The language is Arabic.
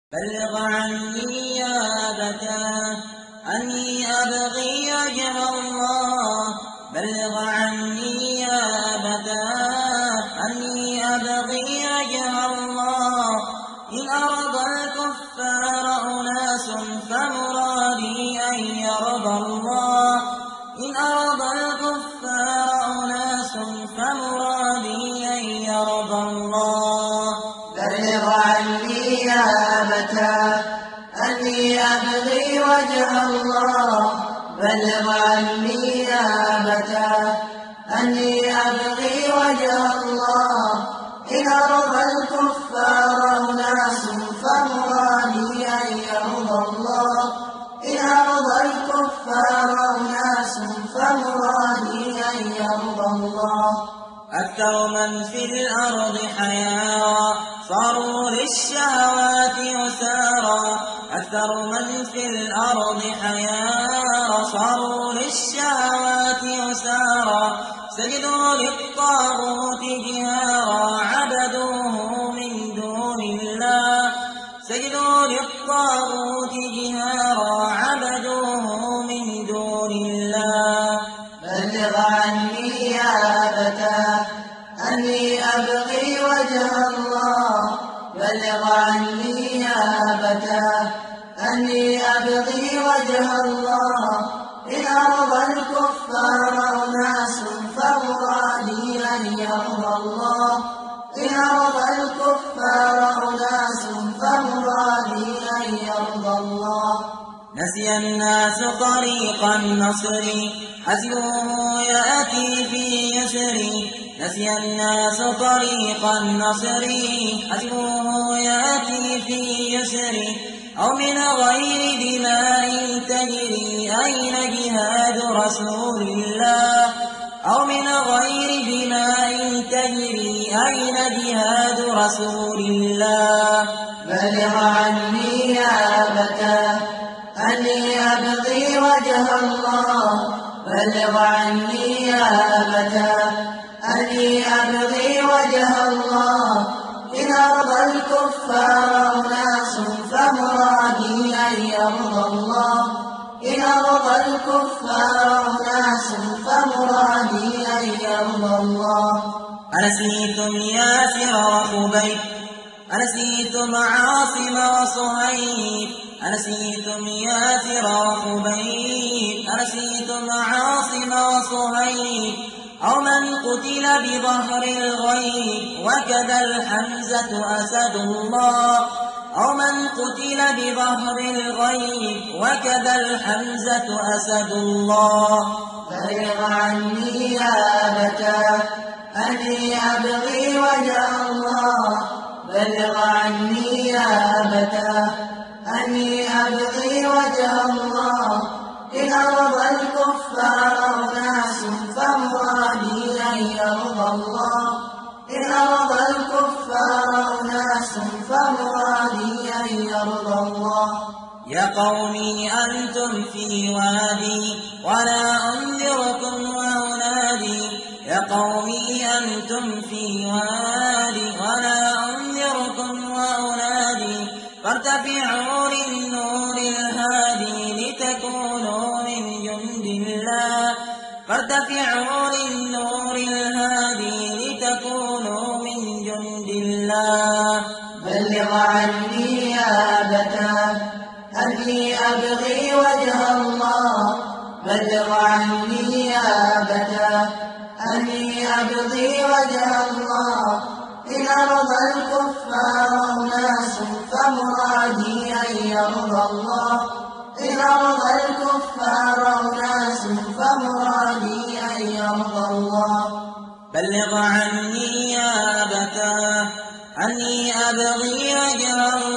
بلغ عني يا أبتاه أني أبغي وجه الله. بلغ عني يا أبتاه أني أبغي وجه الله. إن أرض الكفار أناس فمرادي أن يرضى الله. إن أرض الكفار أناس فمرادي أن يرضى الله. بلغ عني يا أبتاه أني أبغي وجه الله. بلغ عني يا أبتاه أني أبغي وجه الله. إن أرضى الكفار أناس فمرادي أن يرضى الله. إن أرضى الكفار أناس فمرادي أن يرضى الله. أكثر من في الأرض حيارى صاروا للشهوات يسارى. أكثر من في الأرض حيارى صاروا للشهوات يسارى. سجدوا للطاغوت جهارا عبدوه من دون الله. سجدوا للطاغوت جهارا عبدوه من دون الله. بلغ عني يا أبتاه أني أبغي وجه الله. بلغ عني يا أبتاه أني أبغي وجه الله. إن أرضى الكفار أناس فمرادي أن يرضى الله. إن أرضى الكفار أناس فمرادي أن يرضى الله. نسي الناس طريق النصر حسبه يأتي في يسر. نسي الناس طريق النصر حسبه يأتي في يسر. أو من غير دماء تجري أين جهاد رسول الله. أو من غير دماء تجري أين جهاد رسول الله. بلغ عني يا أبتاه أني أبغي وجه الله. بلغ عني يا أبتاه أني أبغي وجه الله. إن أرضى الكفار أناس فمرادي أن يرضى الله. إن أرضى الكفار أناس فمرادي أن يرضى الله. أنسيتم ياسر وخبيب. أنسيتم عاصم وصهيب. أنسيتم ياسر وخبيب. أنسيتم عاصم وصهيب. أو من قتل بظهر الغيب وكذا الحمزة أسد الله. أو من قتل بظهر الغيب وكذا الحمزة أسد الله. بلغ عني يا أبتاه أني أبغي وجه الله. بلغ عني يا أبتاه أني أبغي وجه الله. إن أرضى الكفار أناس فمرادي أن يرضى الله. إن أرضى الكفار أناس فمرادي أن يرضى الله. يا قومي أنتم في وادي ولا أنذركم وأنادي. يا قومي أنتم في وادي ولا أنذركم وأنادي. فارتفعوا للنور الهادي لتكونوا من جند الله. فارتفعوا للنور الهادي لتكونوا من جند الله. بلغ عني يا أبتاه أني أبغي وجه الله. بلغ عني يا أبتاه أني أبغي وجه الله. إن أرضى الكفار أناس فمرادي أن يرضى الله. إن أرضى الكفار أناس فمرادي أن يرضى الله. بلغ عني يا أبتاه أني أبغي وجه الله.